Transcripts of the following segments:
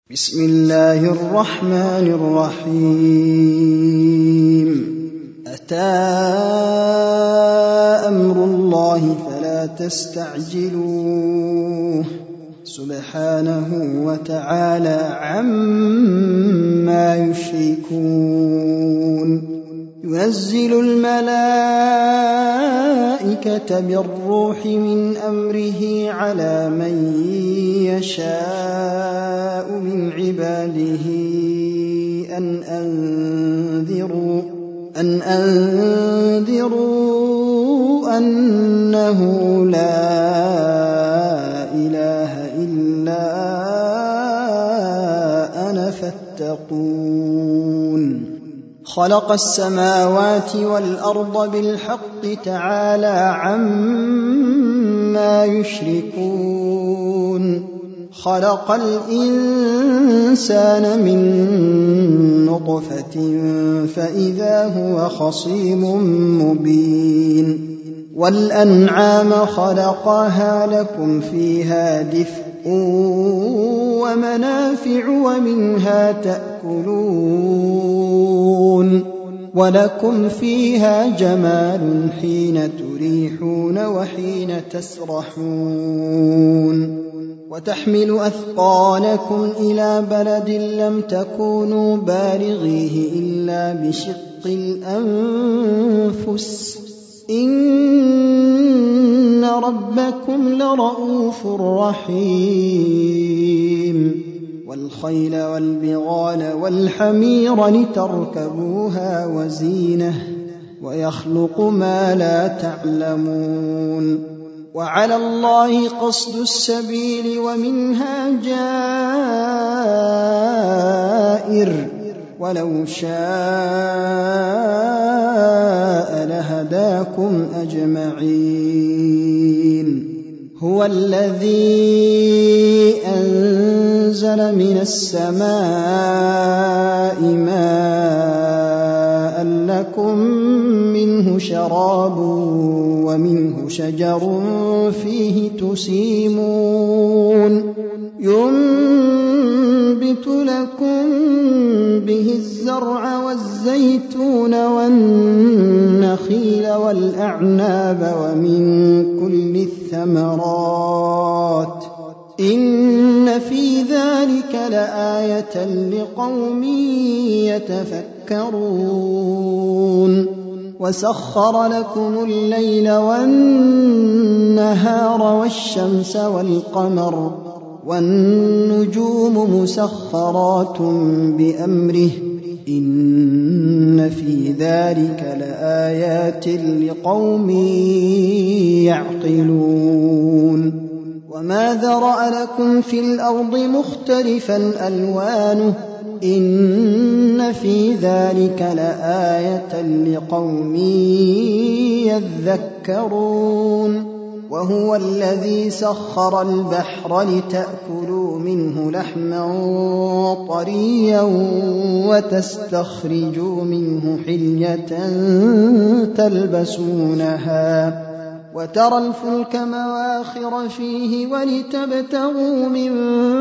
بسم الله الرحمن الرحيم أتى أمر الله فلا تستعجلوه سبحانه وتعالى عما يشركون ينزل الملائكة بالروح من أمره على من يشاء من عباده أن أنذروا أنه لا إله إلا أنا فاتقون خلق السماوات والأرض بالحق تعالى عما يشركون خلق الإنسان من نطفة فإذا هو خصيم مبين والأنعام خلقها لكم فيها دفء ومنافع ومنها تأكلون ولكم فيها جمال حين تريحون وحين تسرحون وتحمل أثقالكم إلى بلد لم تكونوا بالغيه إلا بشق الأنفس إن ربكم لرؤوف رحيم والخيل والبغال والحمير لتركبوها وزينة ويخلق ما لا تعلمون وعلى الله قصد السبيل ومنها جائر ولو شاء لهداكم أجمعين هو الذي أنزل من السماء ماء لكم منه شراب ومنه شجر فيه تسيمون ينبت لكم به الزرع والزيتون والنخيل والأعناب ومن كل الثمرات إن في ذلك لآية لقوم يتفكرون وسخر لكم الليل والنهار والشمس والقمر والنجوم مسخرات بأمره إن في ذلك لآيات لقوم يعقلون وما ذرأ لكم في الأرض مختلفا ألوانه إن في ذلك لآية لقوم يذكرون وهو الذي سخر البحر لتأكلوا منه لحما طريا وتستخرجوا منه حلية تلبسونها وترى الفلك مواخر فيه ولتبتغوا من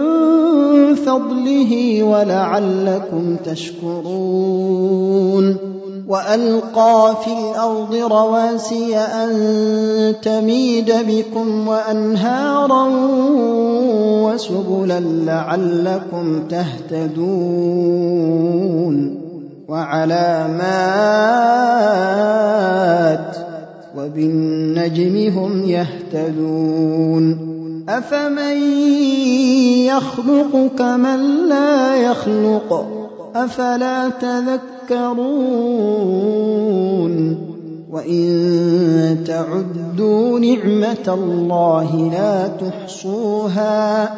فضله ولعلكم تشكرون وألقى في الأرض رواسي أن تميد بكم وأنهارا وسبلا لعلكم تهتدون وعلامات وبالنجم هم يهتدون أفمن يخلق كمن لا يخلق أفلا تذكرون وإن تعدوا نعمة الله لا تحصوها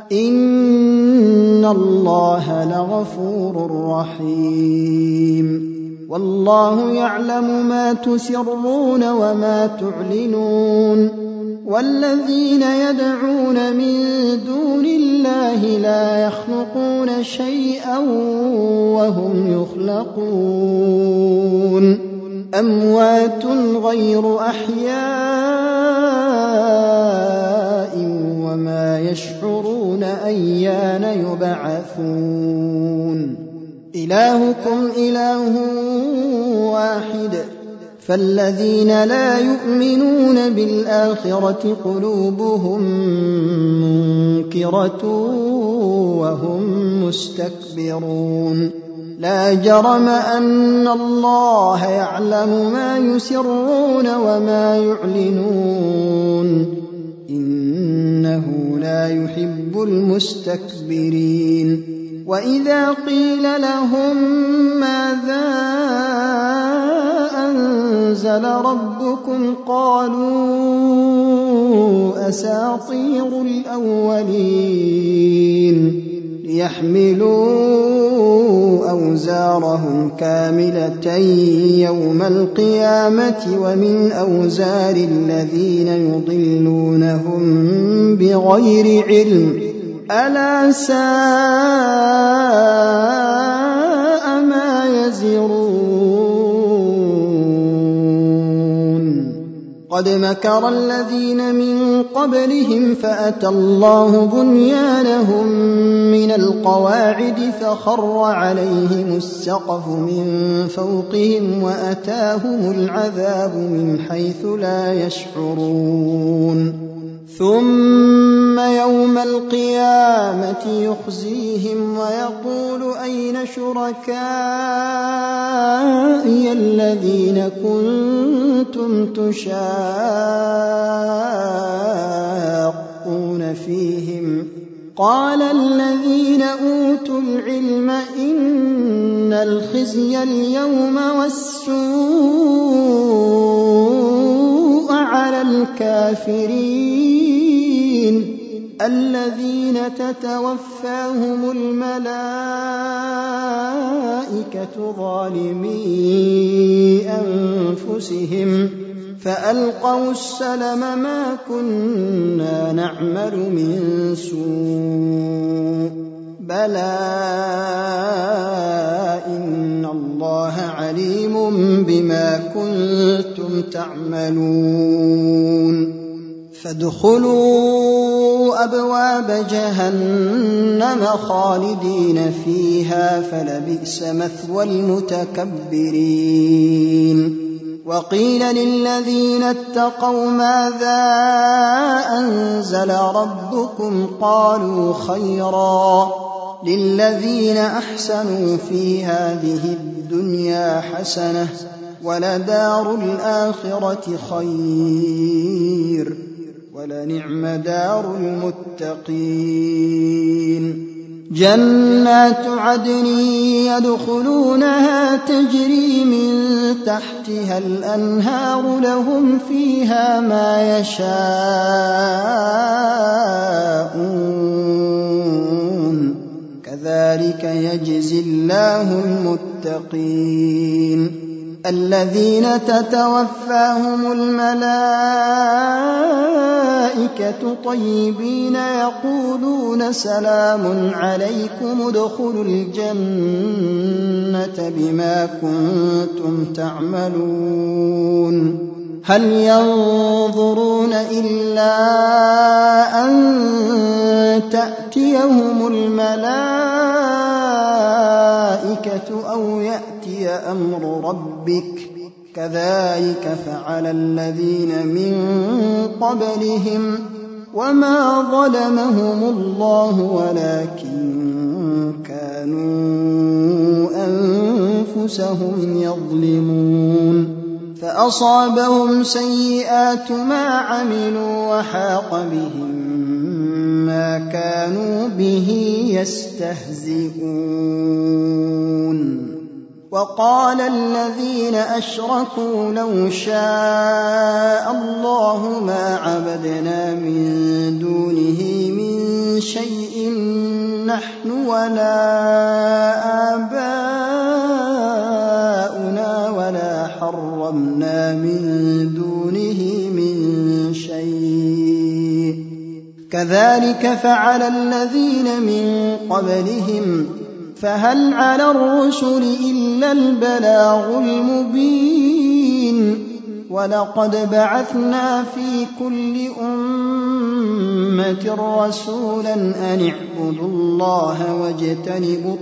إن الله لغفور رحيم والله يعلم ما تسرون وما تعلنون والذين يدعون من دون الله لا يخلقون شيئا وهم يخلقون أموات غير أحياء وما يشعرون أيان يبعثون إلهكم إله واحد فالذين لا يؤمنون بالآخرة قلوبهم منكرة وهم مستكبرون لا جرم أن الله يعلم ما يسرون وما يعلنون إنه لا يحب المستكبرين وإذا قيل لهم ماذا أنزل ربكم قالوا أساطير الأولين ليحملوا أوزارهم كاملة يوم القيامة ومن أوزار الذين يضلونهم بغير علم ألا ساء ما يزرون قد مكر الذين من قبلهم فأتى الله بنيانهم من القواعد فخر عليهم السقف من فوقهم وأتاهم العذاب من حيث لا يشعرون ثم يوم القيامة يخزيهم ويقول أين شركائي الذين كنتم تشاقون فيهم قال الذين أوتوا العلم إن الخزي اليوم والسوء على الكافرين الذين تتوفاهم الملائكة ظالمي أنفسهم فألقوا السلم ما كنا نعمل من سوء بلى إن الله عليم بما كنتم تعملون فادخلوا أبواب جهنم خالدين فيها فلبئس مثوى المتكبرين وقيل للذين اتقوا ماذا أنزل ربكم قالوا خيرا للذين أحسنوا في هذه الدنيا حسنة ولدار الآخرة خير ولنعم دار المتقين جنات عدن يدخلونها تجري من تحتها الأنهار لهم فيها ما يشاءون كذلك يجزي الله المتقين الذين تتوفاهم الملائكة طيبين يقولون سلام عليكم ادخلوا الجنة بما كنتم تعملون هل ينظرون إلا أن تأتيهم الملائكة أو يأتي أمر ربك كذلك فعل الذين من قبلهم وما ظلمهم الله ولكن كانوا أنفسهم يظلمون فأصابهم سيئات ما عملوا وحاق بهم ما كانوا به يستهزئون وقال الذين أشركوا لو شاء الله ما عبدنا من دونه من شيء نحن ولا آباؤنا ولا حرمنا من دونه من شيء كذلك فعل الذين من قبلهم فهل على الرسل إلا البلاغ المبين ولقد بعثنا في كل أمة رسولا أن اعبدوا الله واجتنبوا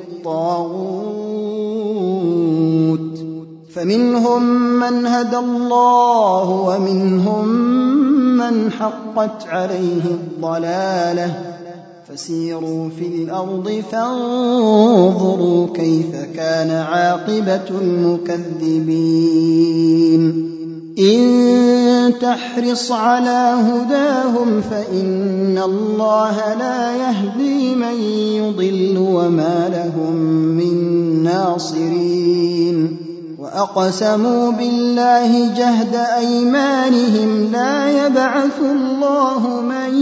الطاغوت فمنهم من هدى الله ومنهم من حقت عليه الضلالة فسيروا في الأرض فانظروا كيف كان عاقبة المكذبين إن تحرص على هداهم فإن الله لا يهدي من يضل وما لهم من ناصرين وأقسموا بالله جهد أيمانهم لا يبعث الله من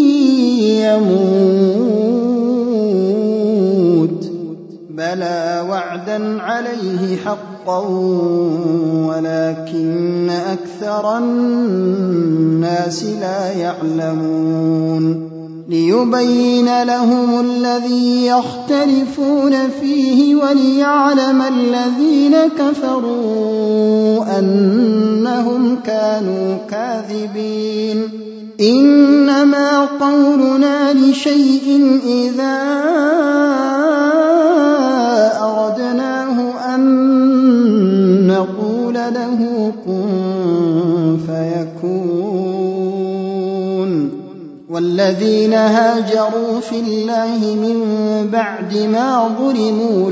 يموت بلى وعدا عليه حقا ولكن أكثر الناس لا يعلمون ليبين لهم الذي يختلفون فيه وليعلم الذين كفروا أنهم كانوا كاذبين إنما قولنا لشيء إذا أردناه أن نقول له كن فيكون والذين هاجروا في الله من بعد ما ظلموا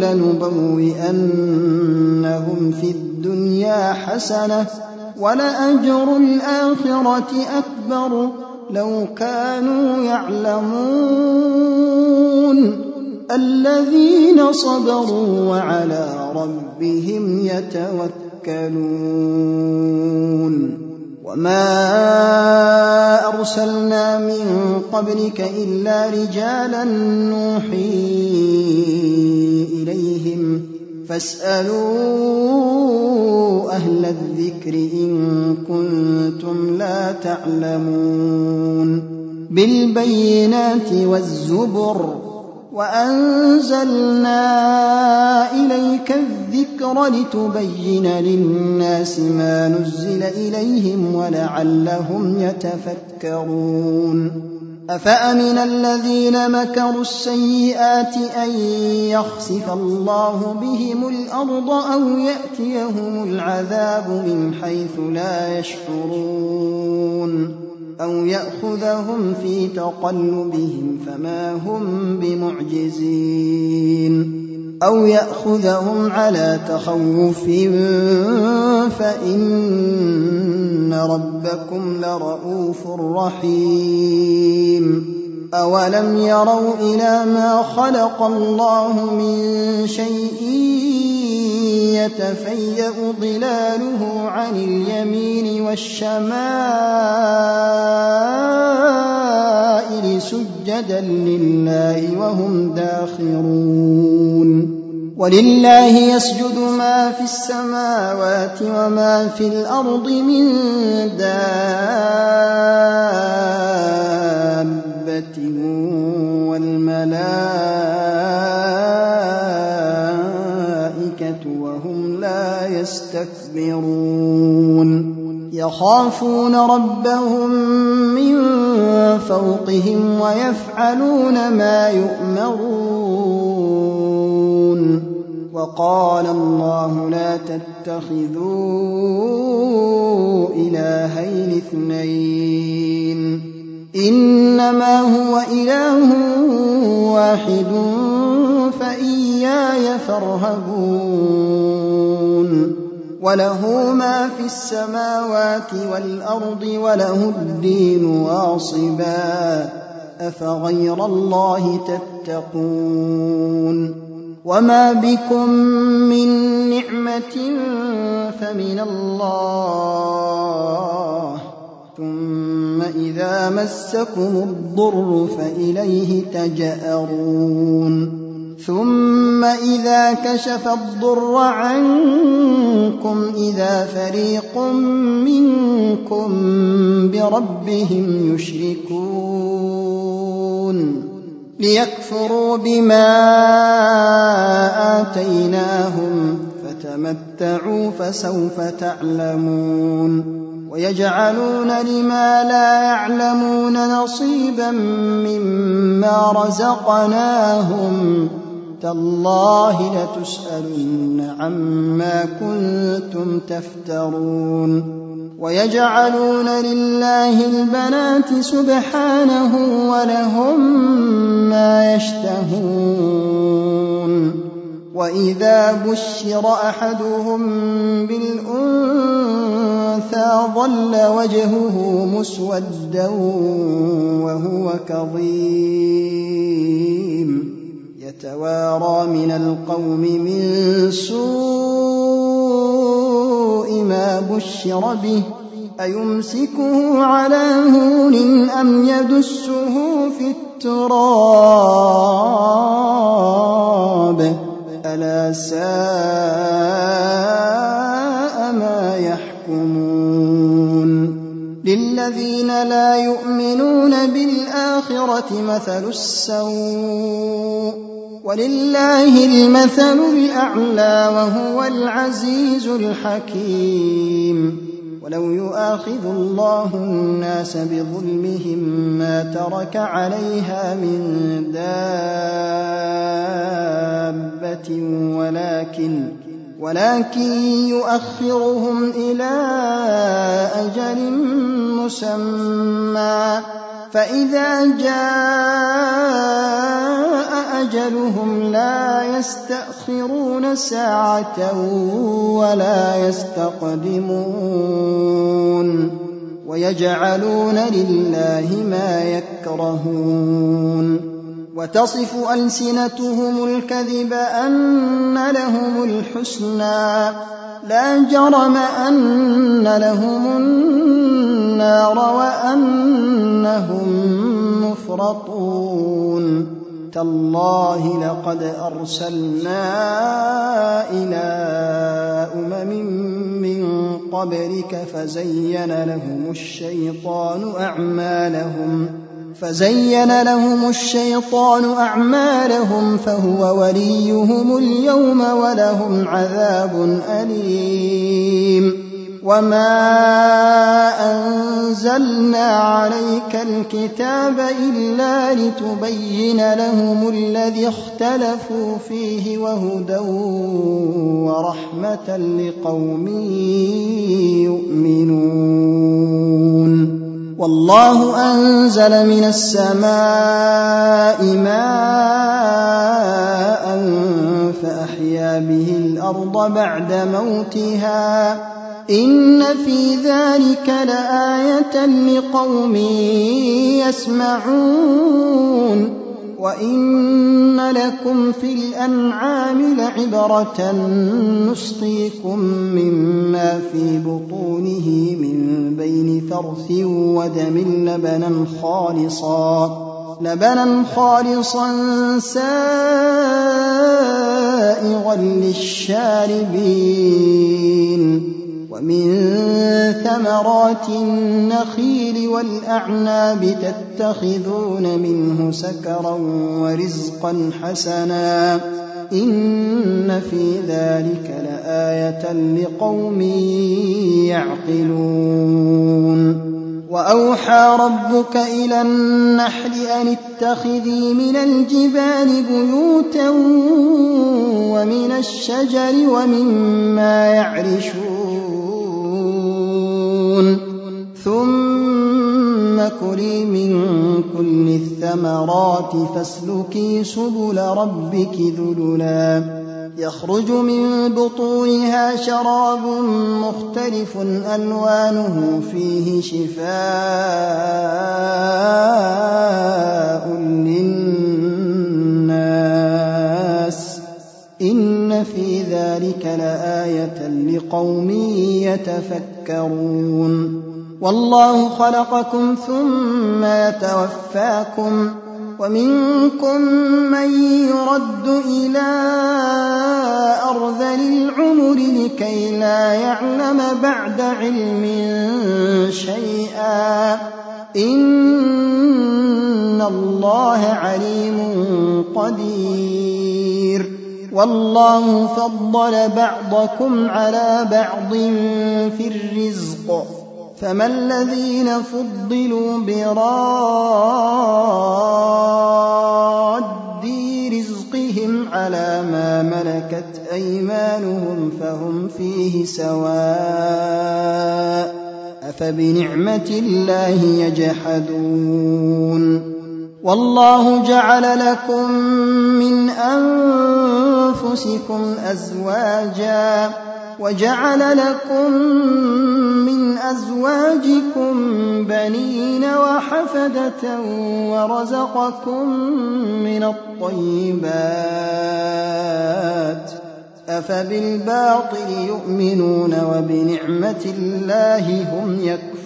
لنبوئنهم في الدنيا حسنة ولأجر الآخرة أكبر لو كانوا يعلمون الذين صبروا وعلى ربهم يتوكلون وما أرسلنا من قبلك إلا رجالا نوحي إليهم فاسألوا أهل الذكر إن كنتم لا تعلمون بالبينات والزبر وأنزلنا إليك الذكر لتبين للناس ما نزل إليهم ولعلهم يتفكرون أفأمن الذين مكروا السيئات أن يخسف الله بهم الأرض أو يأتيهم العذاب من حيث لا يشعرون أو يأخذهم في تقلبهم فما هم بمعجزين أو يأخذهم على تخوف فإن ربكم لرؤوف رحيم أولم يروا إلى ما خلق الله من شيء يتفيأ ظلاله عن اليمين والشمائل سجدا لله وهم داخرون ولله يسجد ما في السماوات وما في الأرض من دابة والملائكة وهم لا يستكبرون يخافون ربهم من فوقهم ويفعلون ما يؤمرون وقال الله لا تتخذوا إلهين اثنين إنما هو إله واحد فإياي فارهبون وله ما في السماوات والأرض وله الدين واصبا أفغير الله تتقون وما بكم من نعمة فمن الله ثم إذا مسكم الضر فإليه تجأرون ثم إذا كشف الضر عنكم إذا فريق منكم بربهم يشركون ليكفروا بما آتيناهم فتمتعوا فسوف تعلمون ويجعلون لما لا يعلمون نصيبا مما رزقناهم تالله لتسألن عما كنتم تفترون ويجعلون لله البنات سبحانه ولهم ما يشتهون وإذا بشر أحدهم بالأنثى ظل وجهه مسودا وهو كظيم يتوارى من القوم من سوء ما بشر به أيمسكه على هون أم يدسه في التراب ألا ساء ما يحكمون للذين لا يؤمنون بالآخرة مثل السوء ولله المثل الأعلى وهو العزيز الحكيم ولو يؤاخذ الله الناس بظلمهم ما ترك عليها من دابة ولكن يؤخرهم إلى أجل مسمى فإذا جاء أجلهم لا يستأخرون ساعة ولا يستقدمون ويجعلون لله ما يكرهون وتصف ألسنتهم الكذب أن لهم الحسنى لا جرم أن لهم النار وأنهم مفرطون تالله لقد أرسلنا إلى من قبلك فزين لهم الشيطان أعمالهم فهو وليهم اليوم ولهم عذاب أليم وما أنزلنا عليك الكتاب إلا لتبين لهم الذي اختلفوا فيه وهدى ورحمة لقوم يؤمنون والله أنزل من السماء ماء فأحيا به الأرض بعد موتها إن في ذلك لآية لقوم يسمعون وإن لكم في الأنعام لعبرة نسقيكم مما في بطونه من بين فرث ودم لبنا خالصا سائغا للشاربين ومن ثمرات النخيل والأعناب تتخذون منه سكرا ورزقا حسنا إن في ذلك لآية لقوم يعقلون وأوحى ربك إلى النحل أن اتخذي من الجبال بيوتا ومن الشجر ومما يعرشون ثم كلي من كل الثمرات فاسلكي سبل ربك ذللا يخرج من بطونها شراب مختلف ألوانه فيه شفاء للناس إن في ذلك لآية لقوم يتفكرون والله خلقكم ثم يتوفاكم ومنكم من يرد إلى أرذل العمر لكي لا يعلم بعد علم شيئا إن الله عليم قدير والله فضل بعضكم على بعض في الرزق فما الذين فضلوا براد رزقهم على ما ملكت أيمانهم فهم فيه سواء أفبنعمة الله يجحدون والله جعل لكم من أنفسكم أزواجا وجعل لكم من أزواجكم بنين وحفدة ورزقكم من الطيبات أفبالباطل يؤمنون وبنعمة الله هم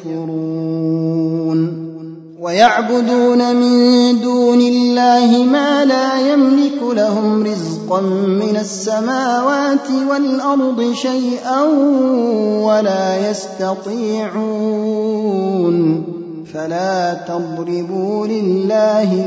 يكفرون ويعبدون من دون الله ما لا يملك لهم رزقا من السماوات والأرض شيئا ولا يستطيعون فلا تضربوا لله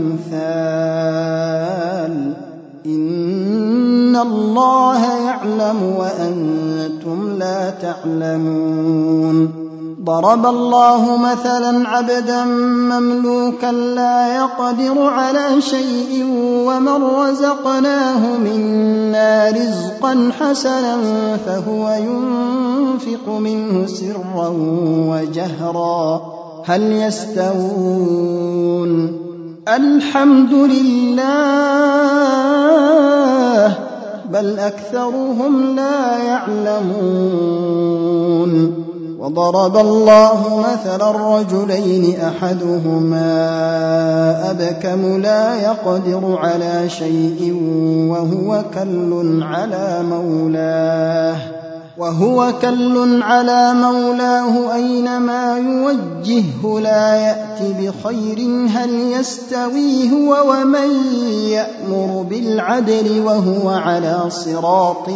الأمثال إن الله يعلم وأنتم لا تعلمون ضرب الله مثلا عبدا مملوكا لا يقدر على شيء ومن رزقناه منا رزقا حسنا فهو ينفق منه سرا وجهرا هل يستوون الحمد لله بل أكثرهم لا يعلمون وضرب الله مثلا الرجلين أحدهما أبكم لا يقدر على شيء وهو كل على مولاه أينما يوجهه لا يأتي بخير هل يستوي هو ومن يأمر بالعدل وهو على صراط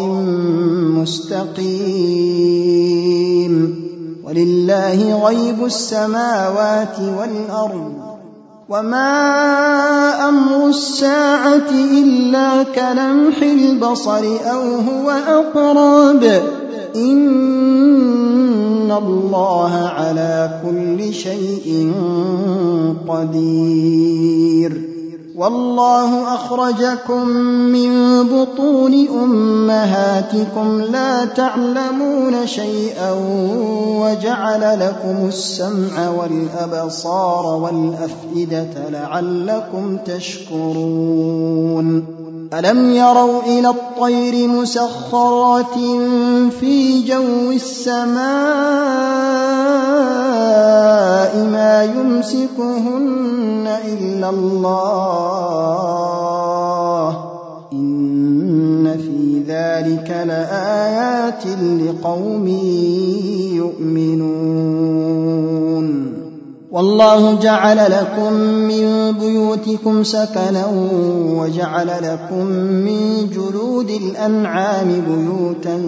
مستقيم ولله غيب السماوات والأرض وما أمر الساعة إلا كلمح البصر أو هو أقرب إن الله على كل شيء قدير والله أخرجكم من بطون أمهاتكم لا تعلمون شيئا وجعل لكم السمع والأبصار والأفئدة لعلكم تشكرون ألم يروا إلى الطير مسخرات في جو السماء ما يمسكهن إلا الله إن في ذلك لآيات لقوم يؤمنون والله جعل لكم من بيوتكم سكنا وجعل لكم من جلود الأنعام بيوتا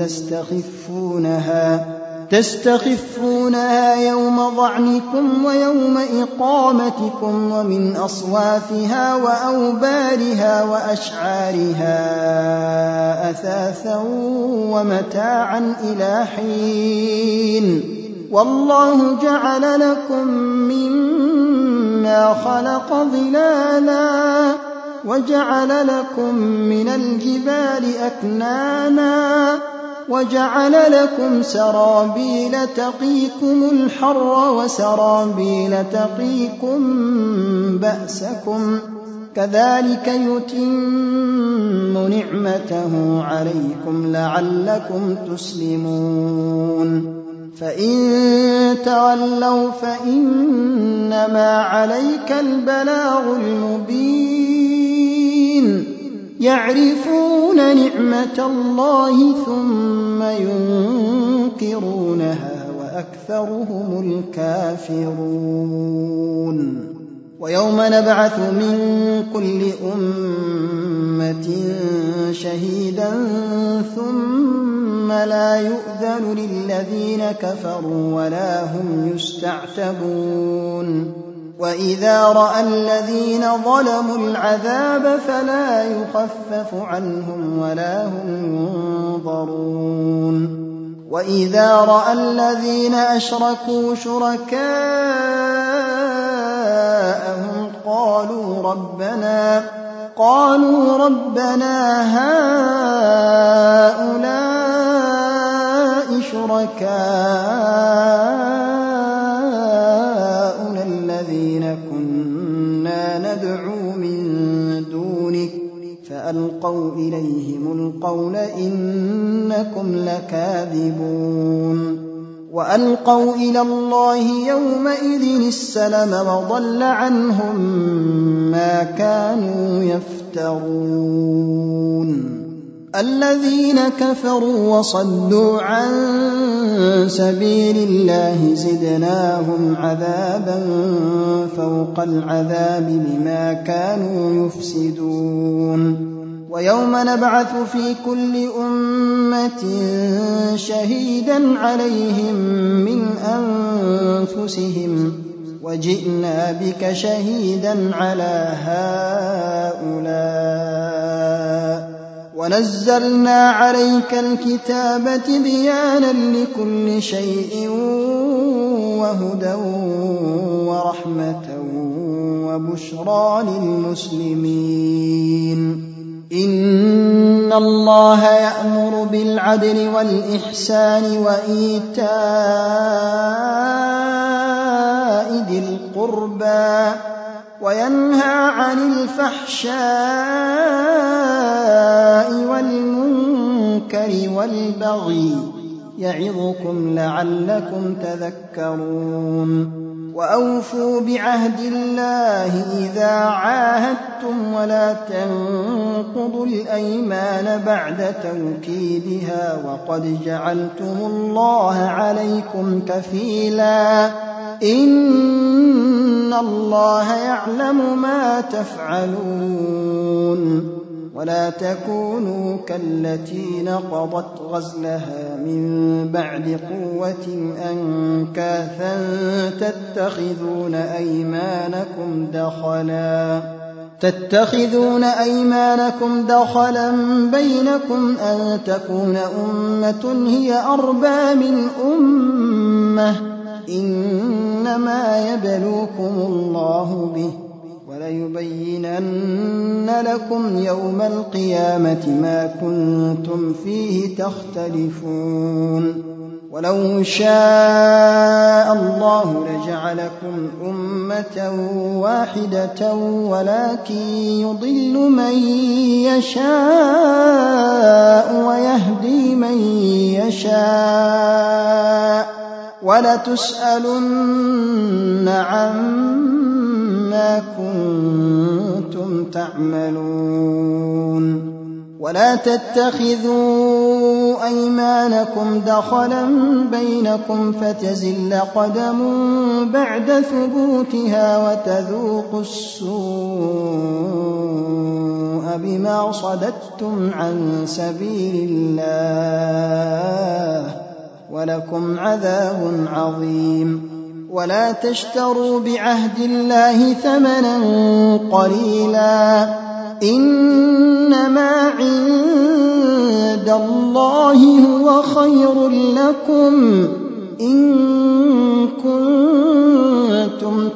تستخفونها يوم ضعنكم ويوم إقامتكم ومن أصوافها وأوبارها وأشعارها أثاثا ومتاعا إلى حين والله جعل لكم مما خلق ظلالا وجعل لكم من الجبال أكنانا وجعل لكم سرابيل تقيكم الحر وسرابيل تقيكم بأسكم كذلك يتم نعمته عليكم لعلكم تسلمون فإن تولوا فإنما عليك البلاغ المبين يعرفون نعمة الله ثم ينكرونها وأكثرهم الكافرون ويوم نبعث من كل أمة شهيدا ثم لا يؤذن للذين كفروا ولا هم يستعتبون وإذا رأى الذين ظلموا العذاب فلا يخفف عنهم ولا هم ينظرون وإذا رأى الذين أشركوا شركاءهم قالوا ربنا هؤلاء شركاؤنا الذين كنا ندعو من دونك فألقوا إليهم القول إنكم لكاذبون وألقوا إلى الله يومئذ السلم وضل عنهم ما كانوا يفترون الذين كفروا وصدوا عن سبيل الله زدناهم عذابا فوق العذاب بما كانوا يفسدون ويوم نبعث في كل أمة شهيدا عليهم من أنفسهم وجئنا بك شهيدا على هؤلاء ونزلنا عليك الكتاب تبيانا لكل شيء وهدى ورحمة وبشرى للمسلمين إن الله يأمر بالعدل والإحسان وإيتاء ذي القربى وينهى عن الفحشاء والمنكر والبغي يعظكم لعلكم تذكرون وأوفوا بعهد الله إذا عاهدتم ولا تنقضوا الأيمان بعد توكيدها وقد جعلتم الله عليكم كفيلا إن الله يعلم ما تفعلون ولا تكونوا كالتي نقضت غزلها من بعد قوة أنكاثا تتخذون أيمانكم دخلا بينكم أن تكون أمة هي أربى من أمة إنما يبلوكم الله به وليبينن لكم يوم القيامة ما كنتم فيه تختلفون ولو شاء الله لجعلكم أمة واحدة ولكن يضل من يشاء ويهدي من يشاء ولتسألن عما كنتم تعملون ولا تتخذوا أيمانكم دخلا بينكم فتزل قدم بعد ثبوتها وتذوقوا السوء بما صددتم عن سبيل الله ولكم عذاب عظيم ولا تشتروا بعهد الله ثمنا قليلا إنما عند الله هو خير لكم إن كنتم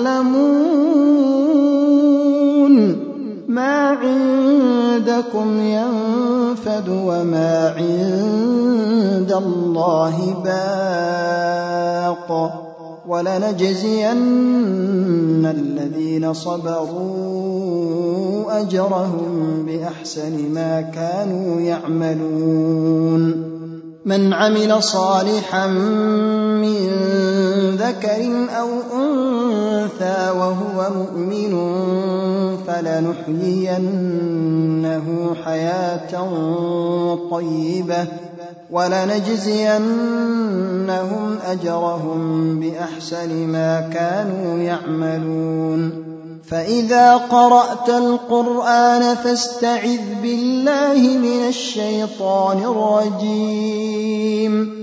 تعلمون ما عندكم ينفد وما عند الله باق ولنجزين الذين صبروا أجرهم بأحسن ما كانوا يعملون من عمل صالحا من ذكر أو أنثى وهو مؤمن فلنحيينه حياة طيبة ولنجزينهم أجرهم بأحسن ما كانوا يعملون فإذا قرأت القرآن فاستعذ بالله من الشيطان الرجيم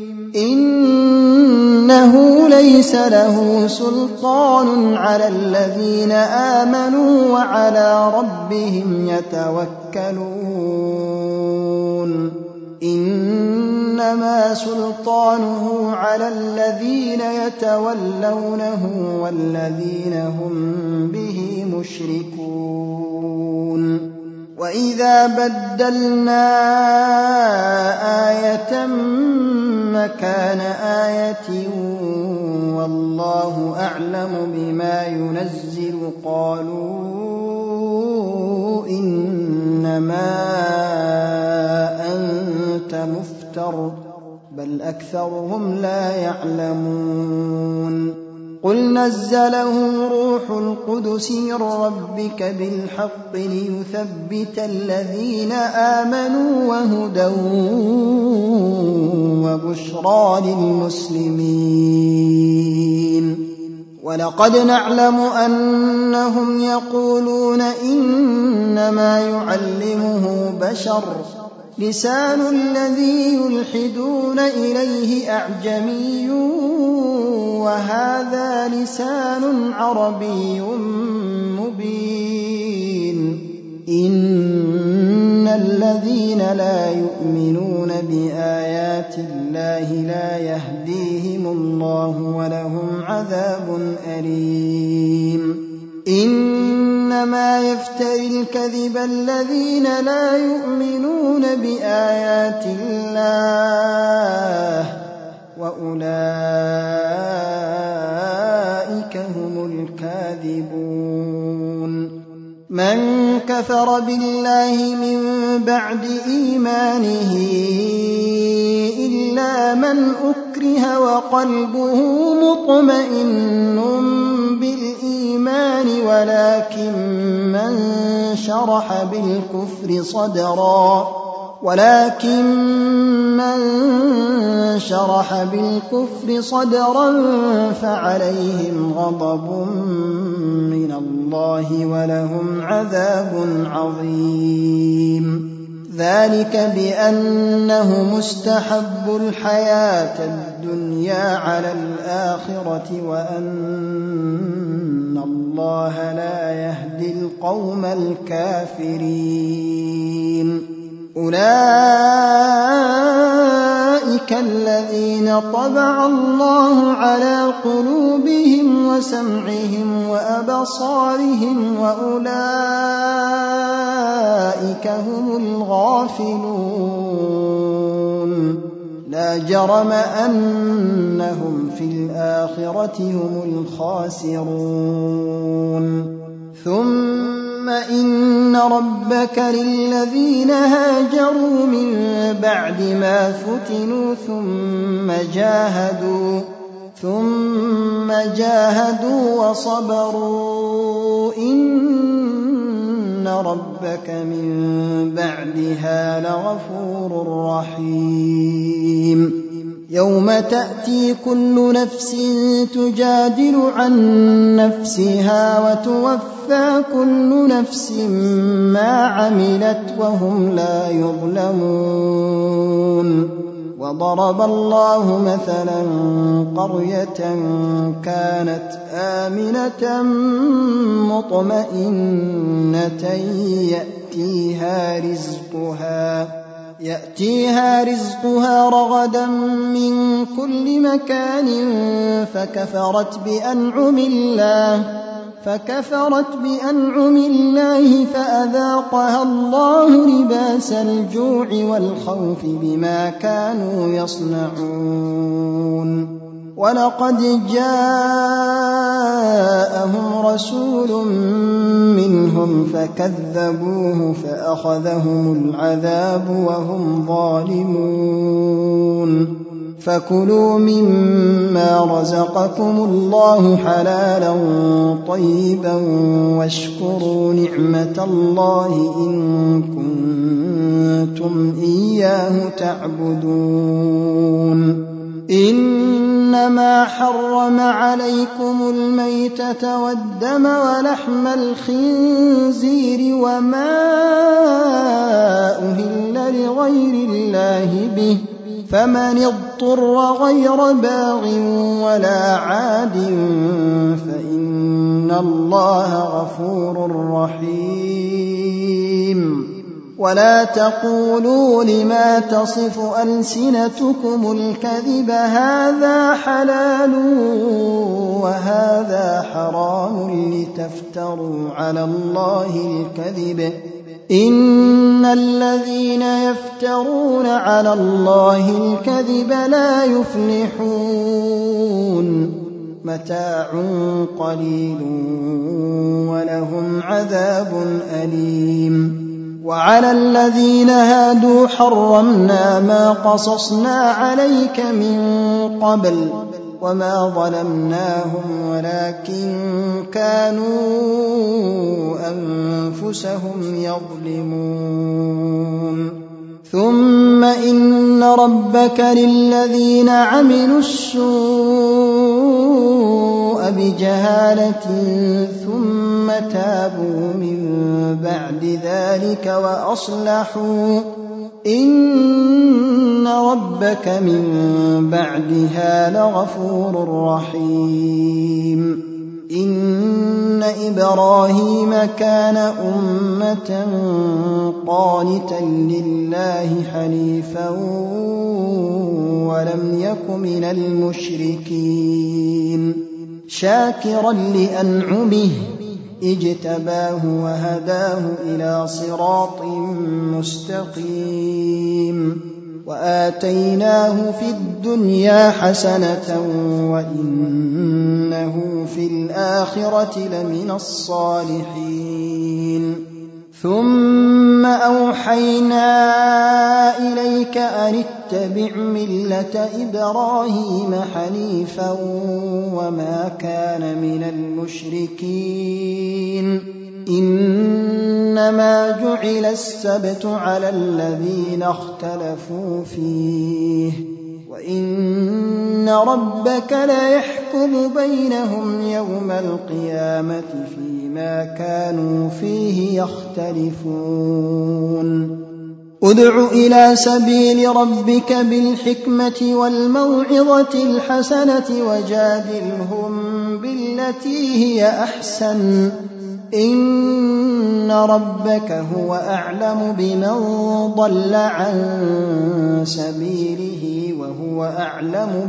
إنه ليس له سلطان على الذين آمنوا وعلى ربهم يتوكلون إنما إنما سلطانه على الذين يتولونه والذين هم به مشركون وإذا بدلنا آية مكان آية والله أعلم بما ينزل قالوا إنما أنت مفتر بل أكثرهم لا يعلمون قل نزله روح القدس من ربك بالحق ليثبت الذين آمنوا وهدى وبشرى للمسلمين ولقد نعلم أنهم يقولون إنما يعلمه بشر لسان الذي يلحدون إليه أعجمي وهذا لسان عربي مبين إن الذين لا يؤمنون بآيات الله لا يهديهم الله ولهم عذاب أليم إنما يفتري الكذب الذين لا يؤمنون بآيات الله وأولئك هم الكاذبون من كفر بالله من بعد إيمانه إلا من أكره وقلبه مطمئن بالإيمان ولكن من شرح بالكفر صدرا فعليهم غضب من الله ولهم عذاب عظيم ذلك بأنه مستحب الحياة الدنيا على الآخرة وأن الله لا يهدي القوم الكافرين أولئك الذين طبع الله على قلوبهم وسمعهم وأبصارهم وأولئك هم الغافلون لا جرم أنهم في الآخرة هم الخاسرون ثم إن ربك للذين هاجروا من بعد ما فتنوا ثم جاهدوا وصبروا إن ربك من بعدها لغفور رحيم يوم تأتي كل نفس تجادل عن نفسها وتوفى كل نفس ما عملت وهم لا يظلمون وضرب الله مثلا قرية كانت آمنة مطمئنة يأتيها رزقها رغدا من كل مكان فكفرت بأنعم الله فأذاقها الله لباس الجوع والخوف بما كانوا يصنعون ولقد جاءهم رسول منهم فكذبوه فأخذهم العذاب وهم ظالمون فكلوا مما رزقكم الله حلالا طيبا واشكروا نعمة الله إن كنتم إياه تعبدون إنما حرم عليكم الميتة والدم ولحم الخنزير وما أهل لغير الله به فمن اضطر غير باغ ولا عاد فإن الله غفور رحيم ولا تقولوا لما تصف ألسنتكم الكذب هذا حلال وهذا حرام لتفتروا على الله الكذب إن الذين يفترون على الله الكذب لا يفلحون متاع قليل ولهم عذاب أليم وعلى الذين هادوا حرمنا ما قصصنا عليك من قبل وما ظلمناهم ولكن كانوا أنفسهم يظلمون ثم إن ربك للذين عملوا السوء بجهالة ثم تابوا من بعد ذلك وأصلحوا إن ربك من بعدها لغفور رحيم إن إبراهيم كان أمة قانتا لله حنيفا ولم يك من المشركين شاكرا لأنعمه اجتباه وهداه إلى صراط مستقيم وآتيناه في الدنيا حسنة وإنه في الآخرة لمن الصالحين ثم أوحينا إليك أن اتبع ملة إبراهيم حنيفا وما كان من المشركين إنما جعل السبت على الذين اختلفوا فيه وإن ربك ليحكم بينهم يوم القيامة فيما كانوا فيه يختلفون ادع إلى سبيل ربك بالحكمة والموعظة الحسنة وجادلهم بالتي هي أحسن إن ربك هو أعلم بمن ضل عن سبيله وهو أعلم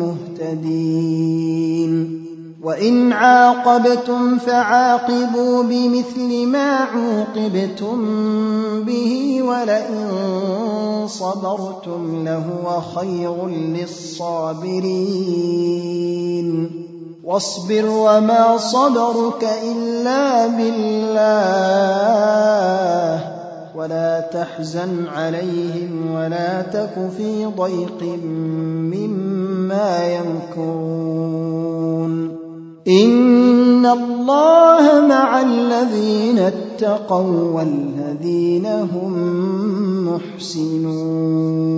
بالمهتدين وإن عاقبتم فعاقبوا بمثل ما عوقبتم به ولئن صبرتم لهو خير للصابرين واصبر وما صبرك إلا بالله ولا تحزن عليهم ولا تك في ضيق مما يمكرون إن الله مع الذين اتقوا والذين هم محسنون